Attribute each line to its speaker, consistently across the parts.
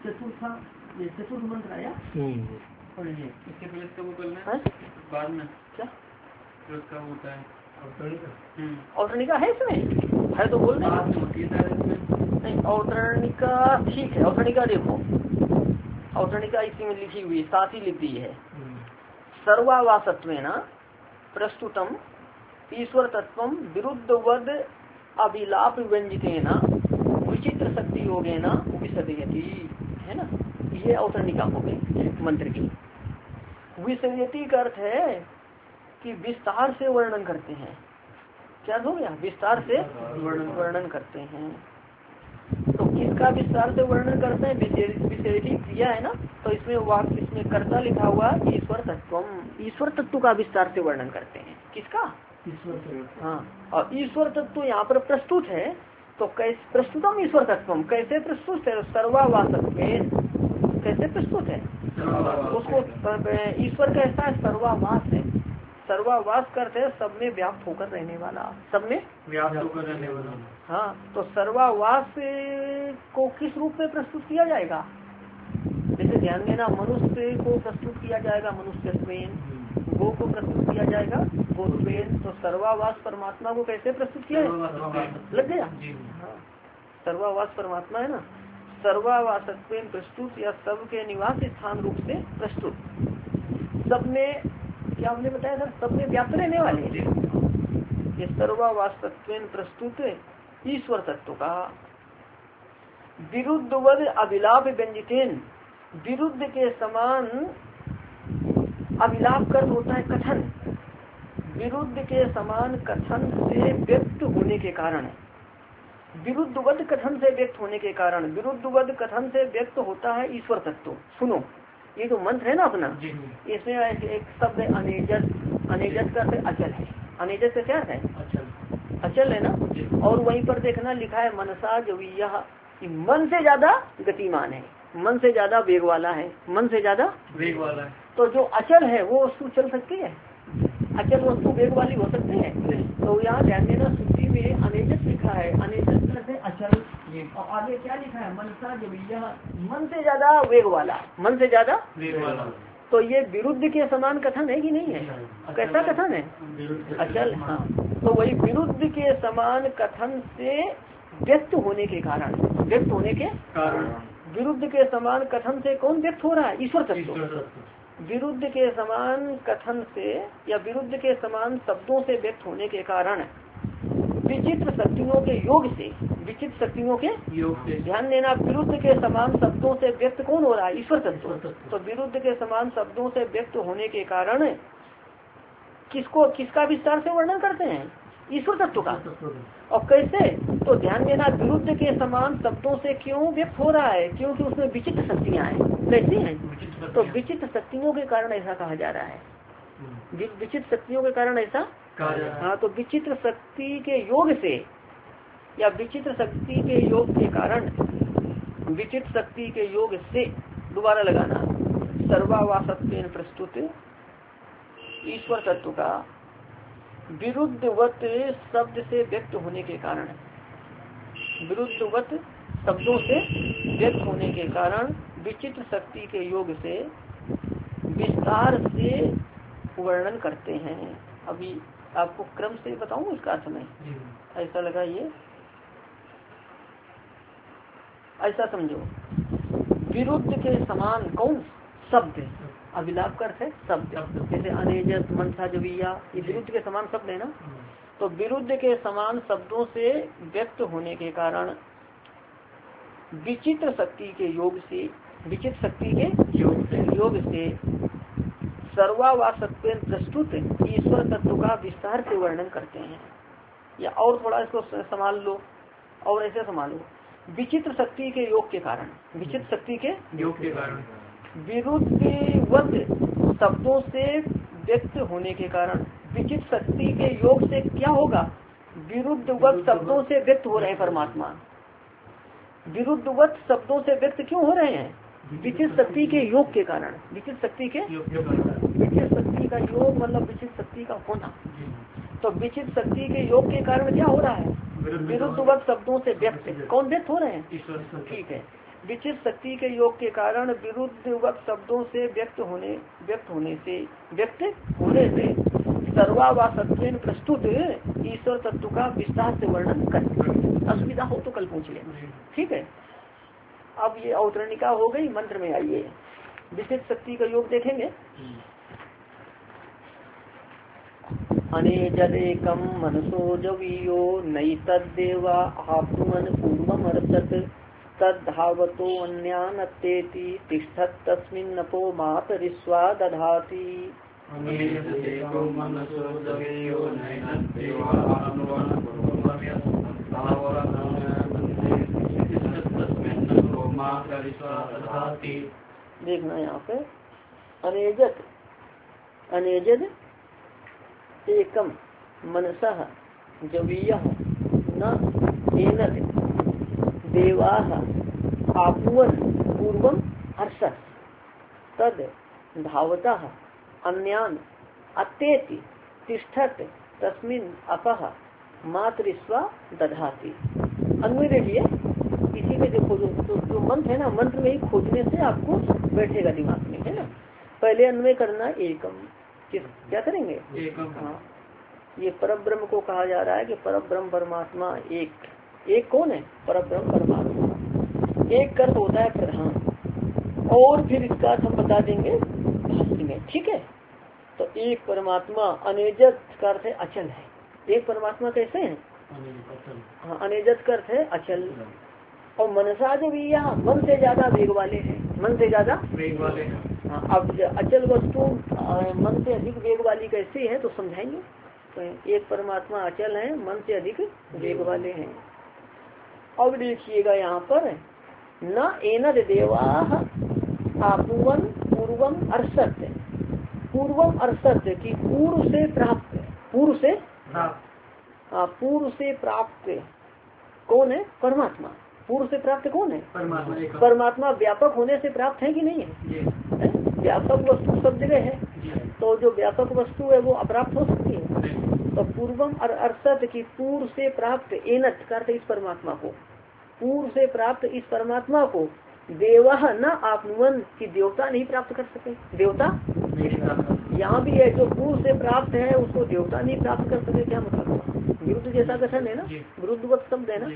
Speaker 1: चतुर्था ये चतुर्थ मंत्र आया। और ये
Speaker 2: इसके पहले इसका वो करना है बाद में क्या उसका होता है
Speaker 1: औतरणिका है इसमें, है तो बोल नहीं। औतरणिका ठीक है, औतरणिका देखो, औतरणिका इसी में लिखी हुई साथ ही लिख दी है। सर्वावासत्वेन प्रस्तुतम ईश्वर तत्वम विरुद्धवद अभिलाप व्यंजितेन विचित्र शक्ति योगेन विसर्जयति, है ना। ये औतरणिका हो गई मंत्र की। विसर्जयति का अर्थ है कि विस्तार से वर्णन करते हैं। क्या हो गया, विस्तार से वर्णन करते हैं। तो किसका विस्तार से वर्णन करते हैं, विसर्जयति क्रिया है ना, तो इसमें वाक्य इसमें कर्ता लिखा हुआ ईश्वर तत्वम, ईश्वर तत्व का विस्तार से वर्णन करते हैं। किसका, हाँ। और ईश्वर तत्व यहाँ पर प्रस्तुत है, तो कैसे प्रस्तुतम ईश्वर तत्वम, कैसे प्रस्तुत है, सर्वावासत्वेन, कैसे प्रस्तुत है उसको ईश्वर कैसा है, सर्वावास है। सर्वावास करते हैं सब में व्याप्त होकर रहने वाला, सब में
Speaker 2: व्याप्त होकर रहने वाला।
Speaker 1: हाँ, तो सर्वावास को किस रूप में प्रस्तुत किया जाएगा, जैसे ध्यान देना, मनुष्य को प्रस्तुत किया जाएगा मनुष्यत्वेन, गो को प्रस्तुत किया जाएगा गोत्वेन। तो सर्वावास परमात्मा को कैसे प्रस्तुत किया है, लग गया। हाँ, सर्वावास परमात्मा है ना, सर्वावासत्वेन प्रस्तुत या सब के निवास स्थान रूप से प्रस्तुत, सब में क्या हमने बताया था, सब में व्याप्त रहने वाले। ये सर्वावासत्वेन प्रस्तुत ईश्वर तत्व का विरुद्धवद अभिलाप व्यंजितेन, विरुद्ध के समान, अभिलाप कर होता है कथन, विरुद्ध के समान कथन से व्यक्त होने के कारण, विरुद्धवद कथन से व्यक्त होने के कारण, विरुद्धवद कथन से व्यक्त होता है ईश्वर तत्व। सुनो, ये जो मंत्र है ना अपना, इसमें एक शब्द है अनेजस, अनेजस का अर्थ अचल है, अनेजस का क्या है, अचल है ना। और वहीं पर देखना लिखा है मनसा जो यह मन से ज्यादा गतिमान है, मन से ज्यादा वेग वाला है, मन से ज्यादा
Speaker 2: वेग वाला है।
Speaker 1: तो जो अचल है वो वस्तु चल सकती है, अचल वस्तु वेग वाली हो सकती है। तो यहाँ ध्यान देना, सूची में अनेजस लिखा है, अनेजस से अचल, और आगे क्या लिखा है, मनसा जो यह मन से ज्यादा वेग वाला, मन से ज्यादा
Speaker 2: वेग वाला।
Speaker 1: तो ये विरुद्ध के समान कथन है कि नहीं है, कैसा कथन है, अचल। हाँ, तो वही विरुद्ध के समान कथन से व्यक्त होने के कारण, व्यक्त होने के कारण, विरुद्ध के समान कथन से कौन व्यक्त हो रहा है, ईश्वर तत्व। विरुद्ध के समान कथन से या विरुद्ध के समान शब्दों से व्यक्त होने के कारण विचित्र शक्तियों के योग से, विचित्र शक्तियों के योग से, ध्यान देना, विरुद्ध के समान शब्दों से व्यक्त कौन हो रहा है, ईश्वर तत्व। तो विरुद्ध के समान शब्दों से व्यक्त होने के कारण किसको, किसका विस्तार से वर्णन करते हैं, ईश्वर तत्व का। और कैसे, तो ध्यान देना, विरुद्ध के समान शब्दों से क्यों व्यक्त हो रहा है, क्योंकि उसमें विचित्र शक्तियाँ हैं। कैसी हैं, तो विचित्र शक्तियों के कारण ऐसा कहा जा रहा है, विचित्र शक्तियों के कारण ऐसा। हाँ, तो विचित्र शक्ति के योग से या विचित्र शक्ति के योग के कारण, विचित्र शक्ति के योग से, दोबारा लगाना, सर्वावासत्वेन प्रस्तुत ईश्वर तत्व का विरुद्धवत शब्द से व्यक्त होने के कारण, विरुद्धवत शब्दों से व्यक्त होने के कारण विचित्र शक्ति के योग से विस्तार से वर्णन करते हैं। अभी आपको क्रम से बताऊं इसका अर्थ में, ऐसा लगा, ये ऐसा समझो, विरुद्ध के समान कौन, शब्द, अभिलाप का अर्थ है शब्द, जैसे अनेजस, मनसा जविया, ये विरुद्ध के समान शब्द है ना। तो विरुद्ध के समान शब्दों से व्यक्त होने के कारण विचित्र शक्ति के योग से, विचित्र शक्ति के योग से सर्वावासत्वेन प्रस्तुत ईश्वर तत्व का विस्तार से वर्णन करते हैं। या और थोड़ा इसको संभाल लो, और ऐसे संभालो, विचित्र शक्ति के योग के कारण, विचित्र शक्ति के
Speaker 2: योग के कारण,
Speaker 1: विरुद्धवत शब्दों से व्यक्त होने के कारण विचित्र शक्ति के योग से क्या होगा, विरुद्धवत शब्दों से व्यक्त हो रहे हैं परमात्मा। विरुद्धवत शब्दों से व्यक्त क्यों हो रहे हैं, विचित्र शक्ति के योग के कारण, विचित्र शक्ति के, विचित्र शक्ति का योग मतलब विचित्र शक्ति का होना। तो विचित्र शक्ति के योग के कारण क्या हो रहा है, विरुद्धवत शब्दों से व्यक्त, कौन व्यक्त हो रहे हैं, ठीक है। विचित शक्ति के योग के कारण विरुद्धवत शब्दों से व्यक्त होने से सर्वावासत्वेन प्रस्तुत ईश्वर तत्व का विस्तार से वर्णन कर। असुविधा हो तो कल पूछ लेना, ठीक है। अब ये अवतरणिका हो गई, मंत्र में आइए। विचित शक्ति का योग देखेंगे। अनेजदेकम मनसो जवीयो नई तद्देवा आत्मन पूर्वमर्चत तद्धावतो अन्यानत्तेति तिष्ठत् तस्मिन्नपो मातरिस्वा दधाति। देखना यहाँ पे अनेजद एकम मनसः जवीयः न एनद देवाः आपुवन पूर्वम हर्षत् तद धावतः अन्यान अत्येति तिष्ठत् तस्मिन् अपः मातृस्वा दधाति। अन्वय देखिए, इसी में देखो जो मंत्र है ना, मंत्र में ही खोजने से आपको बैठेगा दिमाग में, है ना। पहले अन्वय करना एकम, क्या करेंगे? एकम। हाँ, ये परब्रह्म को कहा जा रहा है कि परब्रह्म परमात्मा एक कौन है? परब्रह्म परमात्मा। एक कर्म होता है प्रधान, और फिर इसका हम बता देंगे भाष्य में, ठीक है। तो एक परमात्मा अनेजत का अर्थ है अचल है। एक परमात्मा कैसे है? हाँ, अनेजत का अर्थ है अचल। और मनसा जो भी यहाँ मन से ज्यादा वेग वाले हैं, मन से ज्यादा वेग वाले हैं। हाँ, अब अचल वस्तु मन से अधिक वेग वाली कैसी है तो समझाएंगे। तो एक परमात्मा अचल है, मन से अधिक वेग वाले हैं। अब देखिएगा यहाँ पर न एनद देवाः आपुवन पूर्वम अर्षत। पूर्वम अर्षत की पूर्व से प्राप्त, पूर्व से प्राप्त कौन है? परमात्मा। पूर्व से प्राप्त कौन है? परमात्मा व्यापक होने से प्राप्त है कि नहीं है? व्यापक वस्तु सब जगह है, तो जो व्यापक वस्तु है वो अप्राप्त हो सकती है। तो पूर्वम अर्षत की पूर्व से प्राप्त एनत करते इस परमात्मा को, पूर्व से प्राप्त इस परमात्मा को देवः न आपनुवन की देवता नहीं प्राप्त कर सके। देवता यहाँ भी है, जो पूर्व से प्राप्त है उसको देवता नहीं प्राप्त कर सके। क्या मतलब? विरुद्ध जैसा कथन है ना, विरुद्धवत शब्द है ना।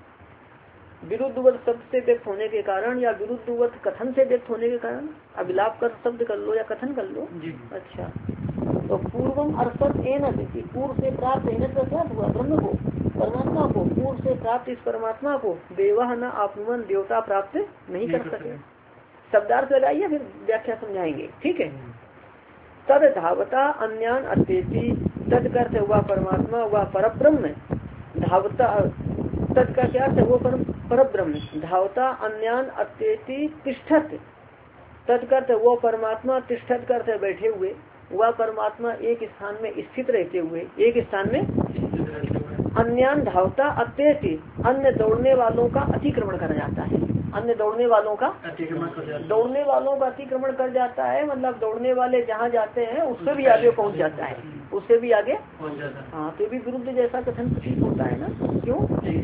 Speaker 1: विरुद्धवत शब्द से व्यक्त होने के कारण या विरुद्धवत कथन से व्यक्त होने के कारण अभिलाप कर शब्द कर लो या कथन कर लो। अच्छा, तो पूर्वम अर्षत एनत, पूर्व से प्राप्त एनत का क्या हुआ? ब्रह्म को, परमात्मा को। पूर्व से प्राप्त इस परमात्मा को देवः न आपनुवन देवता प्राप्त नहीं कर सके। शब्दार्थ लगाइए, फिर व्याख्या समझाएंगे, ठीक है। तद धावता अन्यान अत्येति, तद का अर्थ हुआ परमात्मा, वह परब्रह्म। धावता तद का क्या अर्थ है? वो परब्रह्म। धावता अन्यान अत्येति तिष्ठत, तद का अर्थ वो परमात्मा, तिष्ठत का अर्थ है बैठे हुए। वह परमात्मा एक स्थान में स्थित रहते हुए, एक स्थान में अन्यान धावता अत्येति, अन्य दौड़ने वालों का अतिक्रमण कर जाता है। अन्य दौड़ने वालों का अतिक्रमण कर जाता है, मतलब दौड़ने वाले जहाँ जाते हैं उससे भी आगे पहुँच जाता है, उससे भी आगे। हाँ, तो भी विरुद्ध जैसा कथन प्रतीत होता है ना। क्यों?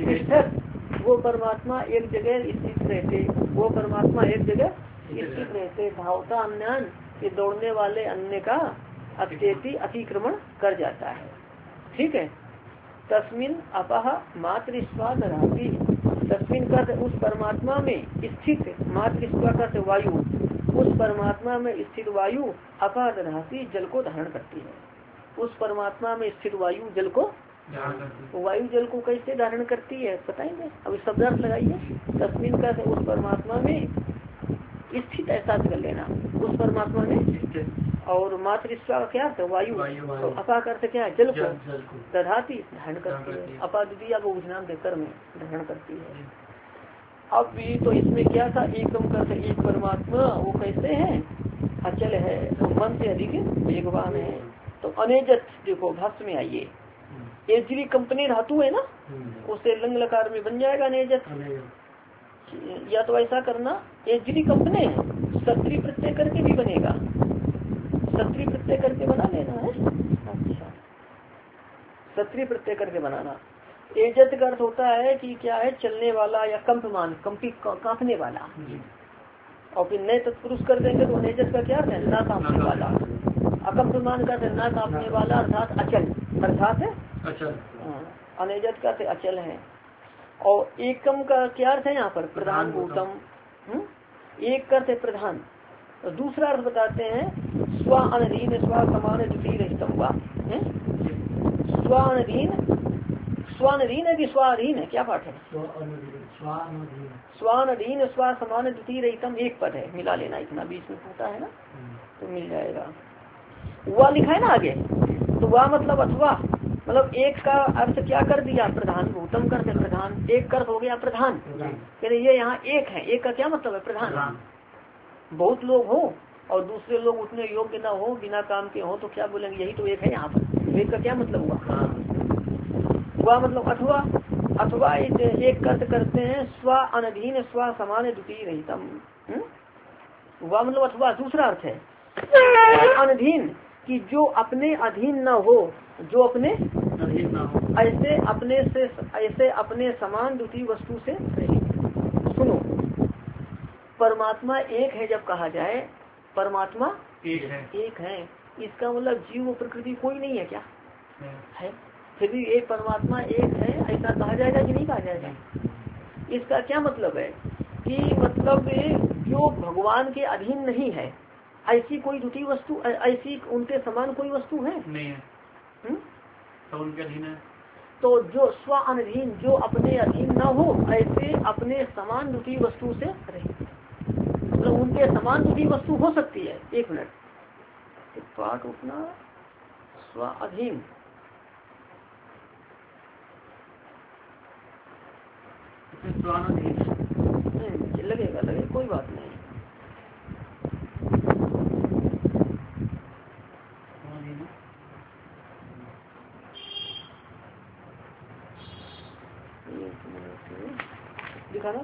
Speaker 1: वो परमात्मा एक जगह स्थित रहते, वो परमात्मा एक जगह स्थित रहते। धावता अन्यान, ये दौड़ने वाले अन्य का अत्येति अतिक्रमण कर जाता है, ठीक है। तस्मिन अपह मातृस्वा दधाति, तस्मिन का उस परमात्मा में स्थित, मातृस्वा का वायु, उस परमात्मा में स्थित वायु अपह दधाति जल को धारण करती है। उस परमात्मा में स्थित वायु जल को, वायु जल को कैसे धारण करती है बताएंगे। अब शब्दार्थ लगाइए। तस्मिन का उस परमात्मा में स्थित, ऐसा कर लेना, उस परमात्मा में। और मातृस्वा का क्या था? वायु। तो अपा करते क्या है? जल को दधाती धारण करती है। अपा द्वितीया को उपनाम देकर में धारण करती है। अब भी तो इसमें क्या था? एकम करते एक परमात्मा, वो कैसे है? अचल है, मन से अधिक वेगवान है। तो अनेजत देखो भाष्य में आइए, एजरी कंपनी धातु है ना, उससे लंग लकार में बन जाएगा अनेजत। या तो ऐसा करना, एजरी कंपनी है, सत्री प्रत्यय करके भी बनेगा, सत्री प्रत्यय करके बना लेना है। अच्छा, सत्री प्रत्यय करके बनाना। एजत का अर्थ होता है कि क्या है, चलने वाला या कंपमान, कांपने वाला। और फिर नए तत्पुरुष कर देंगे तो अनेजत का क्या अर्थ है, ना कांपने वाला। अकंपमान का ना कांपने वाला अर्थात अचल, अर्थात
Speaker 2: अचल।
Speaker 1: अनेजत का अचल है। और एकम का क्या अर्थ है यहाँ पर, प्रधान भूतम। एक अर्थ है प्रधान। तो दूसरा अर्थ बताते हैं स्व अनधीन स्व समान द्वितीय रहितम वा। स्वानधीन, स्वानधीन है कि स्वाधीन है, क्या पाठ है, स्वानधीन स्व समान द्वितीय रहितम, एक पद है, मिला लेना, इतना बीच में टूटा है ना तो मिल जाएगा। वह लिखा है ना आगे, तो वह मतलब अथवा, मतलब एक का अर्थ क्या कर दिया, प्रधान भूतम करते प्रधान, एक का अर्थ हो गया प्रधान। ये यहाँ एक है, एक का क्या मतलब है, प्रधान। बहुत लोग हो और दूसरे लोग उतने योग्य न हो, बिना काम के हो, तो क्या बोलेंगे, यही तो एक है यहाँ पर। एक का क्या मतलब हुआ, वह मतलब अथवा, अथवा एक अर्थ करते हैं स्व अनधीन स्व समान द्वितीय रहितम। वह मतलब अथवा दूसरा अर्थ है अनधीन, कि जो अपने अधीन न हो, जो अपने अधीन न हो, ऐसे अपने समान द्वितीय वस्तु से रहित। सुनो, परमात्मा एक है जब कहा जाए, परमात्मा एक है, इसका मतलब जीव प्रकृति कोई नहीं है क्या है, फिर भी एक परमात्मा एक है ऐसा कहा जाएगा कि नहीं कहा जाएगा। इसका क्या मतलब है कि मतलब जो भगवान के अधीन नहीं है, ऐसी कोई द्वितीय वस्तु, ऐसी उनके समान कोई वस्तु है नहीं है, तो उनके अधीन है। तो जो स्व अनधीन, जो अपने अधीन न हो, ऐसे अपने समान द्वितीय वस्तु से रहित, मतलब उनके समान द्वितीय वस्तु हो सकती है। एक मिनट, पाठ उठना, स्व अधीन, लगेगा लगेगा, कोई बात नहीं। दिखाना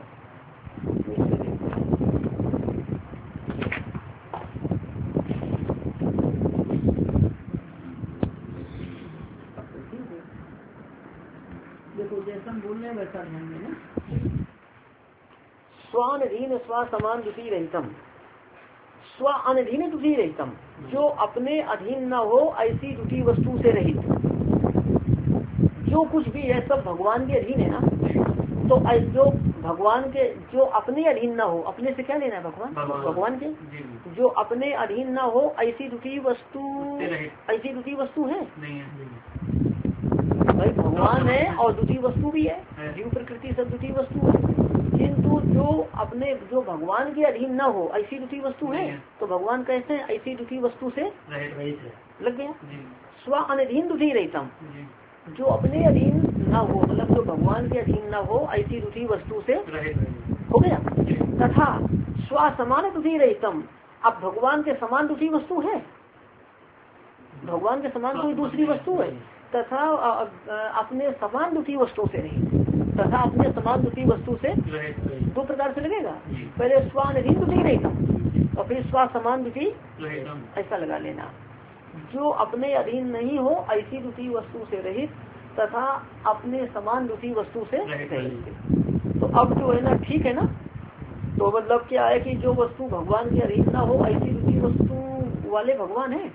Speaker 1: देखो, जैसा हम बोल रहे हैं वैसा ध्यान देना। स्वानधीन स्व समान द्वितीय रहितम, स्व अनधीन द्वितीय रहितम, जो अपने अधीन न हो ऐसी द्वितीय वस्तु से रहित। जो कुछ भी है सब भगवान के अधीन है ना, तो जो भगवान के, जो अपने अधीन न हो, अपने से क्या लेना है, भगवान के, जो अपने अधीन न हो ऐसी द्वितीय वस्तु, ऐसी द्वितीय वस्तु है भाई, भगवान है और द्वितीय वस्तु भी है, जीव प्रकृति सब द्वितीय वस्तु है, किंतु जो अपने, जो भगवान के अधीन न हो ऐसी द्वितीय वस्तु है, तो भगवान कहते हैं ऐसी द्वितीय वस्तु से लग गया। स्व अनधीन द्वितीय रहितम, जो अपने अधीन न हो, मतलब जो भगवान के अधीन न हो ऐसी द्वितीय वस्तु से हो गया। तथा स्व समान द्वितीय रहितम, अब भगवान के समान द्वितीय वस्तु है, भगवान के समान कोई दूसरी वस्तु है, तथा अपने समान द्वितीय वस्तु से नहीं, तथा अपने समान द्वितीय वस्तु से दो प्रकार से लगेगा, पहले स्वानधीन द्वितीय रहितम और फिर स्व समान द्वितीय, ऐसा लगा लेना। जो अपने अधीन नहीं हो ऐसी द्वितीय वस्तु से रहित, तथा अपने समान द्वितीय वस्तु से रहित। तो अब जो है ना, ठीक है ना, तो मतलब क्या है कि जो वस्तु भगवान के अधीन ना हो ऐसी द्वितीय वस्तु वाले भगवान है,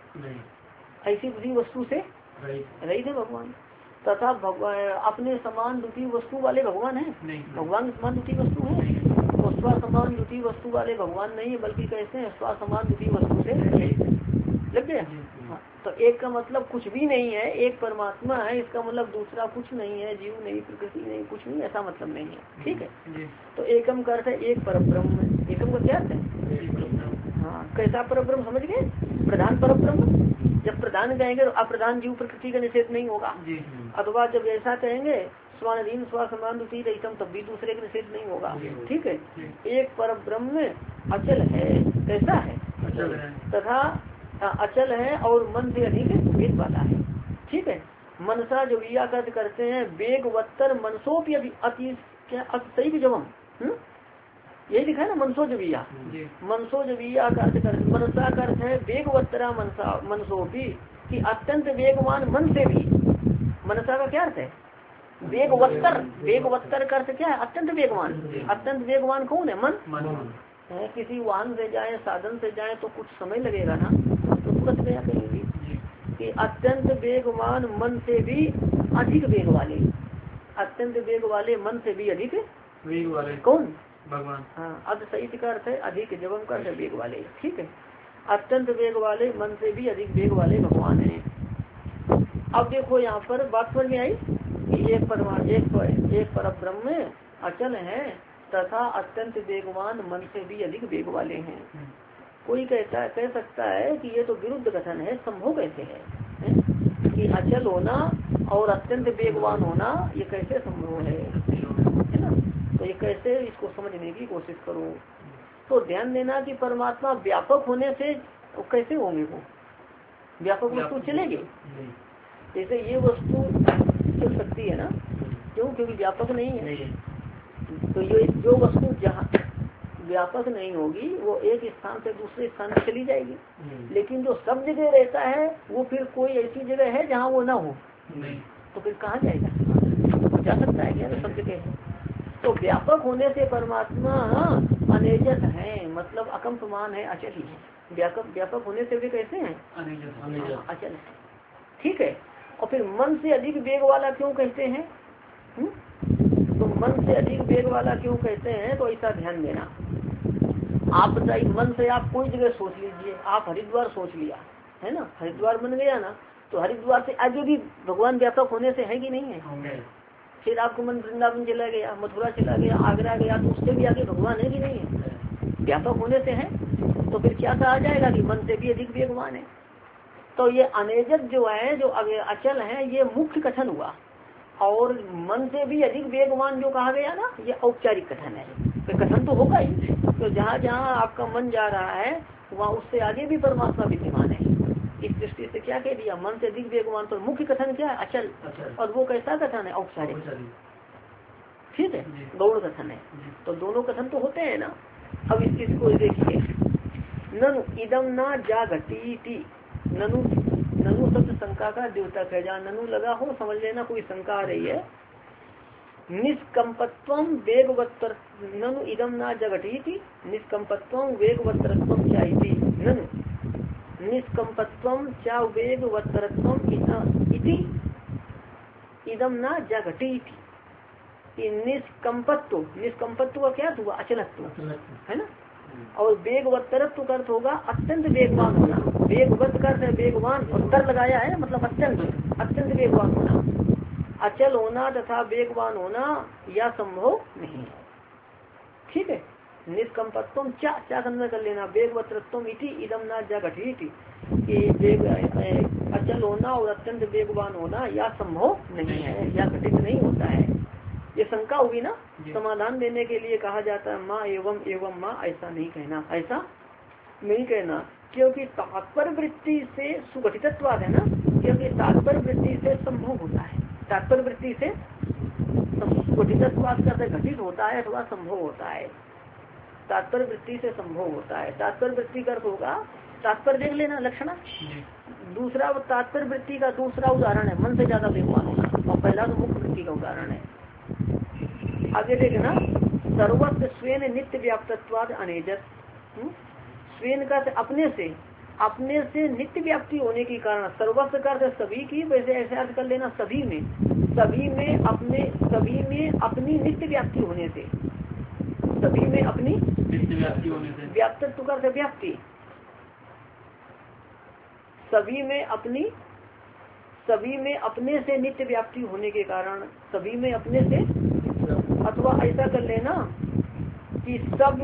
Speaker 1: ऐसी द्वितीय वस्तु से रहित है भगवान, तथा अपने समान द्वितीय वस्तु वाले भगवान है, भगवान समान द्वितीय वस्तु है, तो स्व समान द्वितीय वस्तु वाले भगवान नहीं है, बल्कि कैसे हैं, स्व समान द्वितीय वस्तु से लग गया। हाँ, तो एक का मतलब कुछ भी नहीं है, एक परमात्मा है, इसका मतलब दूसरा कुछ नहीं है, जीव नहीं, प्रकृति नहीं, कुछ नहीं, ऐसा मतलब नहीं है, ठीक है। तो एकम का अर्थ है एक परब्रह्म, एकम का क्या अर्थ है, हाँ, कैसा परब्रह्म समझ गए, प्रधान परब्रह्म। जब प्रधान कहेंगे तो अप्रधान जीव प्रकृति का निषेध नहीं होगा, अथवा जब ऐसा कहेंगे स्वानधीन स्व समान द्वितीय रहितम, तब भी दूसरे का निषेध नहीं होगा, ठीक है। एक परब्रह्म अचल है, कैसा है, तथा अचल है और मन से अधिक वेग वाला है, ठीक है। मनसा जो विया कर्त करते हैं वेगवत्तर मनसोपि अति अतिशय जवम, यही लिखा है ना, मनसो जविया, मनसो जविया का अर्थ कर, मनसा का अर्थ है वेगवत्तरा मनसा मनसोपी, कि अत्यंत वेगवान मन से भी, मनसा का क्या अर्थ है, वेगवत्तर, वेगवत्तर का अर्थ क्या है? अत्यंत वेगवान। अत्यंत वेगवान कौन है? मन। किसी वाहन से जाए, साधन से जाए तो कुछ समय लगेगा ना, तो तुरंत गया करेंगे कि अत्यंत वेगवान मन से भी अधिक वेग वाले, अत्यंत वेग वाले मन से भी अधिक
Speaker 2: वेग वाले
Speaker 1: कौन?
Speaker 2: भगवान।
Speaker 1: हाँ, अर्ध सही का अर्थ है अधिक, जबम का अर्थ है वेग वाले। ठीक है, अत्यंत वेग वाले मन से भी अधिक वेग वाले भगवान है। अब देखो यहाँ पर बात समझ में आई कि एक पर ब्रह्म अचल है तथा अत्यंत वेगवान मन से भी अधिक वेग वाले हैं। कोई कह सकता है कि ये तो विरुद्ध कथन है, संभव कैसे है कि अचल होना और अत्यंत वेगवान होना ये कैसे संभव है ना? तो ये कैसे, इसको समझने की कोशिश करो। तो ध्यान देना कि परमात्मा व्यापक होने से कैसे होंगे, वो व्यापक वस्तु चलेगी? जैसे ये वस्तु चल सकती है ना, क्यों? क्योंकि व्यापक नहीं है। तो ये जो वस्तु जहाँ व्यापक नहीं होगी वो एक स्थान से दूसरे स्थान में चली जाएगी, लेकिन जो सब जगह रहता है वो फिर कोई ऐसी जगह है जहाँ वो ना हो, तो फिर कहाँ जाएगा? जा सकता है क्या? सब जगह। तो व्यापक होने से परमात्मा अनेजत है, मतलब अकम्पमान है, अचल ही है। व्यापक होने से वे कैसे हैं? अचल है। ठीक है, और फिर मन से अधिक वेग वाला क्यों कहते हैं? तो मन से अधिक वेग वाला क्यों कहते हैं? तो ऐसा ध्यान देना, आप बताइए, मन से आप कोई जगह सोच लीजिए, आप हरिद्वार सोच लिया है ना, हरिद्वार बन गया ना, तो हरिद्वार से आगे भी भगवान व्यापक होने से है कि नहीं है? फिर आपको मन वृंदावन चला गया, मथुरा चला गया, आगरा गया, तो उससे भी आगे भगवान है कि नहीं है? व्यापक होने से है। तो फिर क्या कहा जाएगा कि मन से भी अधिक वेगवान है। तो ये अनेजत जो है, जो अचल है, ये मुख्य कथन हुआ, और मन से भी अधिक वेगवान जो कहा गया ना, ये औपचारिक कथन है। तो कथन तो होगा ही, तो जहाँ जहाँ आपका मन जा रहा है वहाँ उससे आगे भी परमात्मा विद्यमान है। इस दृष्टि से क्या कह दिया? मन से अधिक वेगवान। तो मुख्य कथन क्या है? अचल। और वो कैसा कथन है? औपचारिक। ठीक है, गौण कथन है। तो दोनों कथन तो होते हैं ना। अब इस चीज को देखिए, ननु इदम ना जागती, ननु ननु शब्द शंका का द्योतक है। जहाँ ननु लगा हो समझ लेना कोई शंका आ रही है। निष्कंपत्वम वेगवत्तर, ननु इदम ना जगती, निष्कंपत्वम वेगवत्तरत्वम चाहती, ननु निष्कंपत्वम चा वेगवत्तरत्वम इति इदम ना जगती। निष्कंपत्व, निष्कंपत्व का क्या हुआ? अचलत्व है ना। और वेगवत्तरत्व का अर्थ होगा अत्यंत वेगवान होना। वेगवत का अर्थ है वेगवान, और तर लगाया है मतलब अत्यंत, अत्यंत वेगवान होना। अचल होना तथा वेगवान होना यह संभव नहीं है। ठीक है, निष्कंपत्वम चा कन्वर्ट कर लेना, वेगवत्तरत्वम इति इदम ना जगती, अचल होना और अत्यंत वेगवान होना यह संभव नहीं है, यह घटित नहीं होता है। ये शंका होगी ना, समाधान देने के लिए कहा जाता है माँ एवं माँ, ऐसा नहीं कहना, ऐसा नहीं कहना, क्योंकि तात्पर्य वृत्ति से सुगठितत्वाद है ना, क्योंकि तात्पर्य वृत्ति से संभव होता है, तात्पर्य वृत्ति से सुगठितत्वाद का घटित होता है अथवा संभव होता है। तात्पर्य वृत्ति से संभव होता है। तात्पर्य वृत्ति का अर्थ होगा, तात्पर्य देख लेना लक्षणा। दूसरा तात्पर्य वृत्ति का दूसरा उदाहरण है मन से ज्यादा वेगवान होना, और पहला तो मुख्य वृत्ति का उदाहरण है। आगे देखना, सर्वस्व स्वेन नित्य व्याप्तत्वाद अनेजत। स्वेन का अपने से नित्य व्याप्ति होने के कारण, सर्वस्व का अर्थ सभी की, वैसे ऐसे अर्थ कर लेना सभी में अपनी नित्य व्याप्ति होने से, सभी में अपनी नित्य व्याप्ति होने से, व्याप्तत्व का अर्थ व्याप्ति, सभी में अपने से नित्य व्याप्ति होने के कारण, सभी में अपने से, अथवा ऐसा कर लेना कि सब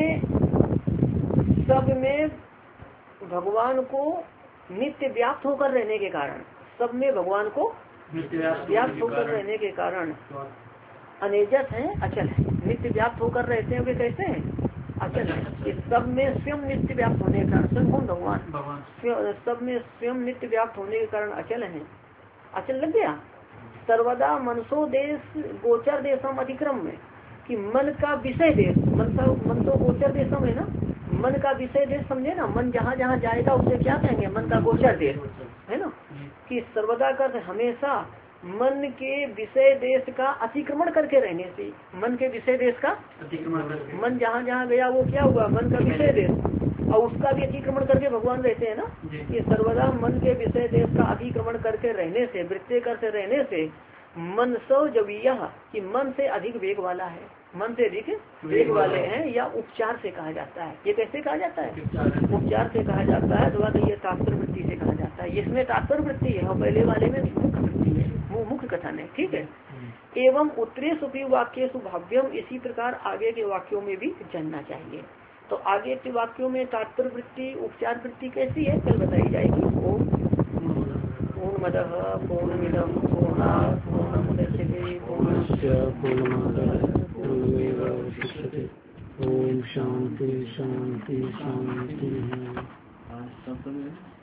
Speaker 1: में भगवान को नित्य व्याप्त होकर रहने के कारण, सब में भगवान को व्याप्त होकर रहने के कारण अनेजत है, अचल है। नित्य व्याप्त होकर रहते हैं वे कैसे हैं? अचल है। सब में स्वयं नित्य व्याप्त होने के कारण, स्वयं कौन? भगवान। सब में स्वयं नित्य व्याप्त होने के कारण अचल है। अचल लग गया। सर्वदा मनसो देश गोचर देशम अधिक्रम में, कि मन का विषय देश, मन तो गोचर देशम है ना, मन का विषय देश समझे ना, मन जहाँ जहाँ जाएगा उसे क्या कहेंगे? मन का गोचर देश है ना। कि सर्वदा का हमेशा मन के विषय देश का अतिक्रमण करके रहने से, मन के विषय देश का
Speaker 2: अतिक्रमण करके,
Speaker 1: मन जहाँ जहाँ गया वो क्या हुआ, मन का विषय देश, और उसका भी अतिक्रमण करके भगवान रहते हैं ना। ये सर्वदा मन के विषय देश का अतिक्रमण करके रहने से, वृत्ति करते रहने से, मन सो जब यह कि मन से अधिक वेग वाला है, मन से अधिक वेग वाले हैं, या उपचार से कहा जाता है। ये कैसे कहा जाता है, उपचार से कहा जाता है। अथवा तो ये तात्पर्य वृत्ति से कहा जाता है। इसमें तात्पर्य वृत्ति है और पहले वाले में मुख्य वृत्ति है, मुख्य कथन है, ठीक है। एवं उत्तरेषु भी वाक्येषु भाव्यम, इसी प्रकार आगे के वाक्यों में भी जानना चाहिए। तो आगे के वाक्यों में तात्पर्य वृत्ति, उपचार वृत्ति कैसी है कल बताई जाएगी। ओम पूर्णमदः पूर्णमिदं पूर्णात् पूर्णमुदच्यते पूर्णस्य पूर्णमादाय पूर्णमेवावशिष्यते। ओम शांति शांति शांति।